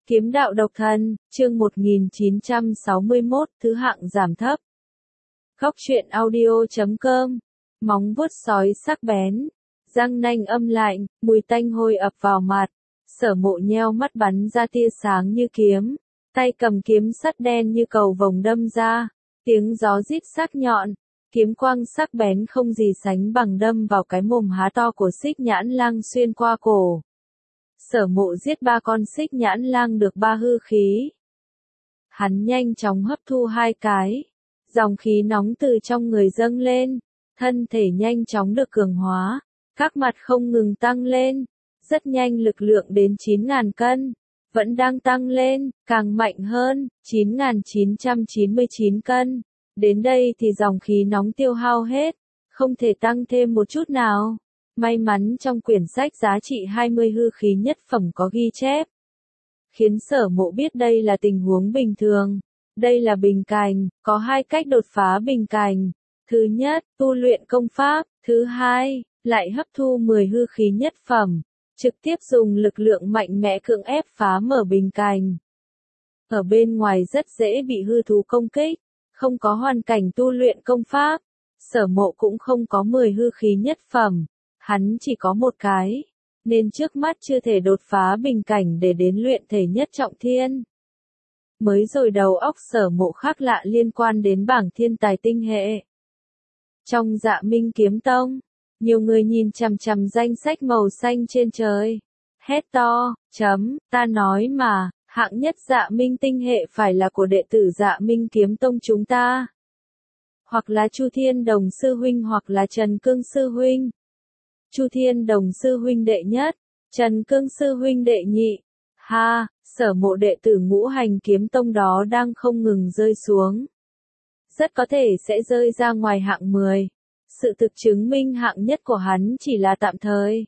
Kiếm đạo độc thân, chương 1961, thứ hạng giảm thấp. Góc truyện audio.com. Móng vuốt sói sắc bén, răng nanh âm lạnh, mùi tanh hôi ập vào mặt. Sở Mộ nheo mắt bắn ra tia sáng như kiếm, tay cầm kiếm sắt đen như cầu vồng đâm ra, tiếng gió rít sắc nhọn, kiếm quang sắc bén không gì sánh bằng đâm vào cái mồm há to của Xích Nhãn Lang xuyên qua cổ. Sở Mộ giết 3 con Xích Nhãn Lang được 3 hư khí. Hắn nhanh chóng hấp thu 2 cái, dòng khí nóng từ trong người dâng lên, thân thể nhanh chóng được cường hóa, các mặt không ngừng tăng lên, rất nhanh lực lượng đến 9.000 cân, vẫn đang tăng lên, càng mạnh hơn, 9.999 cân. Đến đây thì dòng khí nóng tiêu hao hết, không thể tăng thêm một chút nào. May mắn trong quyển sách giá trị 20 hư khí nhất phẩm có ghi chép, khiến Sở Mộ biết đây là tình huống bình thường. Đây là bình cảnh, có 2 cách đột phá bình cảnh. Thứ nhất, tu luyện công pháp, thứ hai, lại hấp thu 10 hư khí nhất phẩm, trực tiếp dùng lực lượng mạnh mẽ cưỡng ép phá mở bình cảnh. Ở bên ngoài rất dễ bị hư thú công kích, không có hoàn cảnh tu luyện công pháp, Sở Mộ cũng không có 10 hư khí nhất phẩm. Hắn chỉ có 1 cái, nên trước mắt chưa thể đột phá bình cảnh để đến luyện thể nhất trọng thiên. Mới rồi đầu óc Sở Mộ khác lạ liên quan đến bảng thiên tài tinh hệ. Trong Dạ Minh Kiếm Tông, nhiều người nhìn chằm chằm danh sách màu xanh trên trời. Hét to, ta nói mà, hạng nhất Dạ Minh tinh hệ phải là của đệ tử Dạ Minh Kiếm Tông chúng ta. Hoặc là Chu Thiên Đồng sư huynh hoặc là Trần Cương sư huynh. Chu Thiên Đồng sư huynh đệ nhất, Trần Cương sư huynh đệ nhị. Ha, Sở Mộ đệ tử Ngũ Hành Kiếm Tông đó đang không ngừng rơi xuống. Rất có thể sẽ rơi ra ngoài hạng 10. Sự thực chứng minh hạng nhất của hắn chỉ là tạm thời.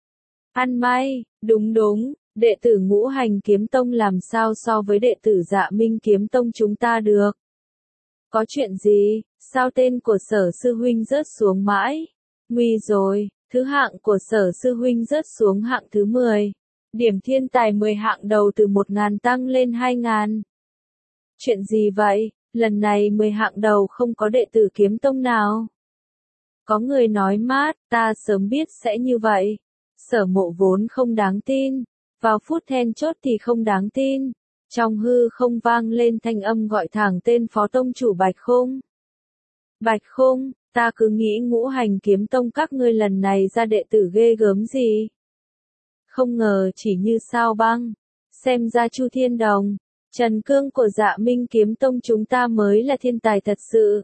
Ăn may, đúng, đệ tử Ngũ Hành Kiếm Tông làm sao so với đệ tử Dạ Minh Kiếm Tông chúng ta được? Có chuyện gì, sao tên của Sở sư huynh rớt xuống mãi? Nguy rồi. Thứ hạng của Sở sư huynh rớt xuống hạng thứ 10. Điểm thiên tài 10 hạng đầu từ 1.000 tăng lên 2.000. Chuyện gì vậy? Lần này 10 hạng đầu không có đệ tử kiếm tông nào. Có người nói mát, ta sớm biết sẽ như vậy. Sở Mộ vốn không đáng tin. Vào phút then chốt thì không đáng tin. Trong hư không vang lên thanh âm gọi thẳng tên phó tông chủ Bạch Khung. Bạch Khung, ta cứ nghĩ Ngũ Hành Kiếm Tông các ngươi lần này ra đệ tử ghê gớm gì. Không ngờ chỉ như sao băng. Xem ra Chu Thiên Đồng, Trần Cương của Dạ Minh Kiếm Tông chúng ta mới là thiên tài thật sự.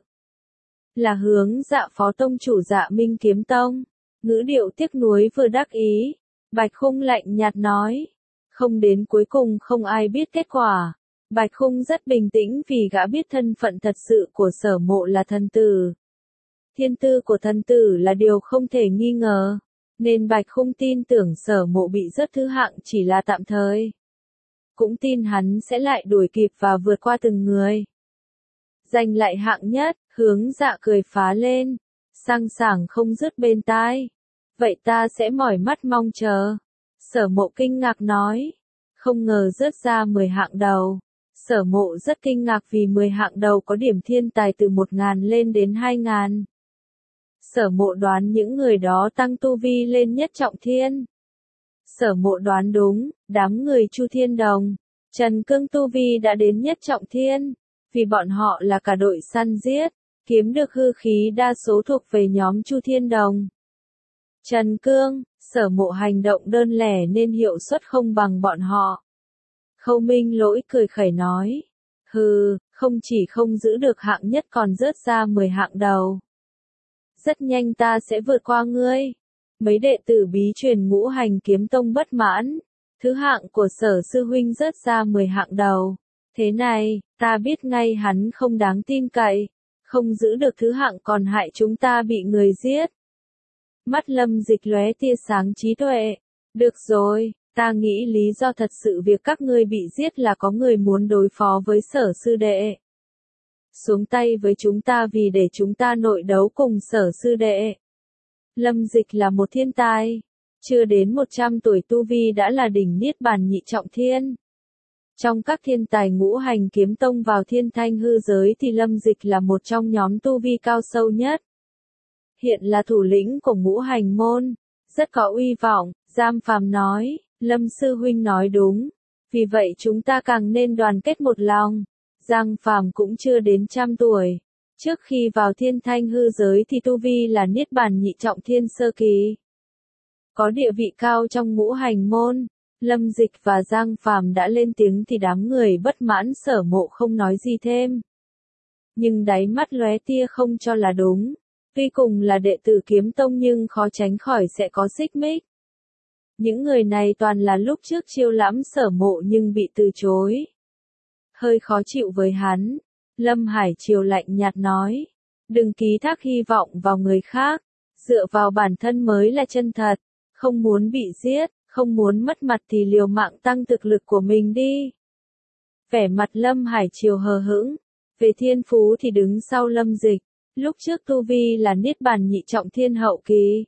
Là hướng Dạ phó tông chủ Dạ Minh Kiếm Tông. Ngữ điệu tiếc nuối vừa đắc ý. Bạch Khung lạnh nhạt nói. Không đến cuối cùng không ai biết kết quả. Bạch Khung rất bình tĩnh vì gã biết thân phận thật sự của Sở Mộ là thần tử. Thiên tư của thần tử là điều không thể nghi ngờ, nên Bạch Khung tin tưởng Sở Mộ bị rớt thứ hạng chỉ là tạm thời. Cũng tin hắn sẽ lại đuổi kịp và vượt qua từng người. Giành lại hạng nhất, hướng Dạ cười phá lên, sang sảng không dứt bên tai. Vậy ta sẽ mỏi mắt mong chờ. Sở Mộ kinh ngạc nói, không ngờ rớt ra 10 hạng đầu. Sở Mộ rất kinh ngạc vì 10 hạng đầu có điểm thiên tài từ 1.000 lên đến 2.000. Sở Mộ đoán những người đó tăng tu vi lên nhất trọng thiên. Sở Mộ đoán đúng, đám người Chu Thiên Đồng, Trần Cương tu vi đã đến nhất trọng thiên, vì bọn họ là cả đội săn giết, kiếm được hư khí đa số thuộc về nhóm Chu Thiên Đồng. Trần Cương, Sở Mộ hành động đơn lẻ nên hiệu suất không bằng bọn họ. Khâu Minh Lỗi cười khẩy nói, hừ, không chỉ không giữ được hạng nhất còn rớt ra 10 hạng đầu. Rất nhanh ta sẽ vượt qua ngươi. Mấy đệ tử bí truyền Ngũ Hành Kiếm Tông bất mãn. Thứ hạng của Sở sư huynh rớt ra 10 hạng đầu. Thế này, ta biết ngay hắn không đáng tin cậy. Không giữ được thứ hạng còn hại chúng ta bị người giết. Mắt Lâm Dịch lóe tia sáng trí tuệ. Được rồi, ta nghĩ lý do thật sự việc các ngươi bị giết là có người muốn đối phó với Sở sư đệ. Xuống tay với chúng ta vì để chúng ta nội đấu cùng Sở sư đệ. Lâm Dịch là một thiên tài, chưa đến 100 tuổi tu vi đã là đỉnh niết bàn nhị trọng thiên. Trong các thiên tài ngũ hành kiếm tông vào thiên thanh hư giới thì Lâm Dịch là một trong nhóm tu vi cao sâu nhất. Hiện là thủ lĩnh của ngũ hành môn, rất có uy vọng. Giang Phàm nói, Lâm sư huynh nói đúng, vì vậy chúng ta càng nên đoàn kết một lòng. Giang Phàm cũng chưa đến 100 tuổi. Trước khi vào thiên thanh hư giới thì tu vi là niết bàn nhị trọng thiên sơ kỳ. Có địa vị cao trong ngũ hành môn. Lâm Dịch và Giang Phàm đã lên tiếng thì đám người bất mãn Sở Mộ không nói gì thêm. Nhưng đáy mắt lóe tia không cho là đúng. Tuy cùng là đệ tử kiếm tông nhưng khó tránh khỏi sẽ có xích mích. Những người này toàn là lúc trước chiêu lãm Sở Mộ nhưng bị từ chối. Hơi khó chịu với hắn. Lâm Hải Triều lạnh nhạt nói. Đừng ký thác hy vọng vào người khác. Dựa vào bản thân mới là chân thật. Không muốn bị giết, không muốn mất mặt thì liều mạng tăng thực lực của mình đi. Vẻ mặt Lâm Hải Triều hờ hững. Về thiên phú thì đứng sau Lâm Dịch. Lúc trước tu vi là niết bàn nhị trọng thiên hậu kỳ.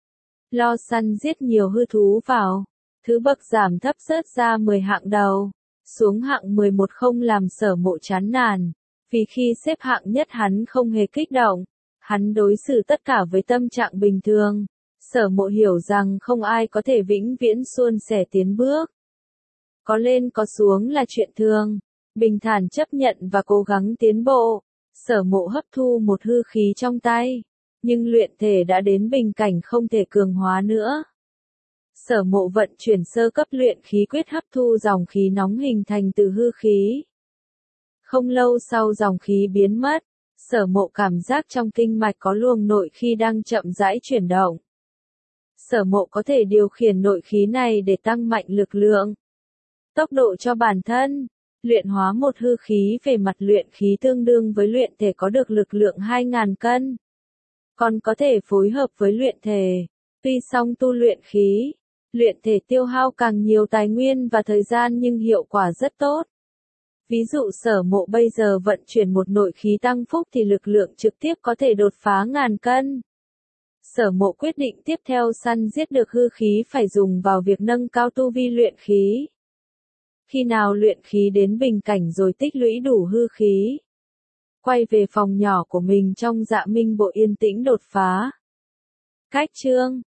Lo săn giết nhiều hư thú vào. Thứ bậc giảm thấp rớt ra 10 hạng đầu. Xuống hạng 11 không làm Sở Mộ chán nản. Vì khi xếp hạng nhất hắn không hề kích động. Hắn đối xử tất cả với tâm trạng bình thường. Sở Mộ hiểu rằng không ai có thể vĩnh viễn suôn sẻ tiến bước. Có lên có xuống là chuyện thường. Bình thản chấp nhận và cố gắng tiến bộ. Sở Mộ hấp thu một hư khí trong tay. Nhưng luyện thể đã đến bình cảnh không thể cường hóa nữa. Sở Mộ vận chuyển sơ cấp luyện khí quyết hấp thu dòng khí nóng hình thành từ hư khí. Không lâu sau dòng khí biến mất. Sở Mộ cảm giác trong kinh mạch có luồng nội khí đang chậm rãi chuyển động. Sở Mộ có thể điều khiển nội khí này để tăng mạnh lực lượng, tốc độ cho bản thân. Luyện hóa một hư khí về mặt luyện khí tương đương với luyện thể có được lực lượng 2.000 cân. Còn có thể phối hợp với luyện thể. Tuy song tu luyện khí, luyện thể tiêu hao càng nhiều tài nguyên và thời gian nhưng hiệu quả rất tốt. Ví dụ Sở Mộ bây giờ vận chuyển một nội khí tăng phúc thì lực lượng trực tiếp có thể đột phá 1.000 cân. Sở Mộ quyết định tiếp theo săn giết được hư khí phải dùng vào việc nâng cao tu vi luyện khí. Khi nào luyện khí đến bình cảnh rồi tích lũy đủ hư khí. Quay về phòng nhỏ của mình trong Dạ Minh Bộ yên tĩnh đột phá. Cách chương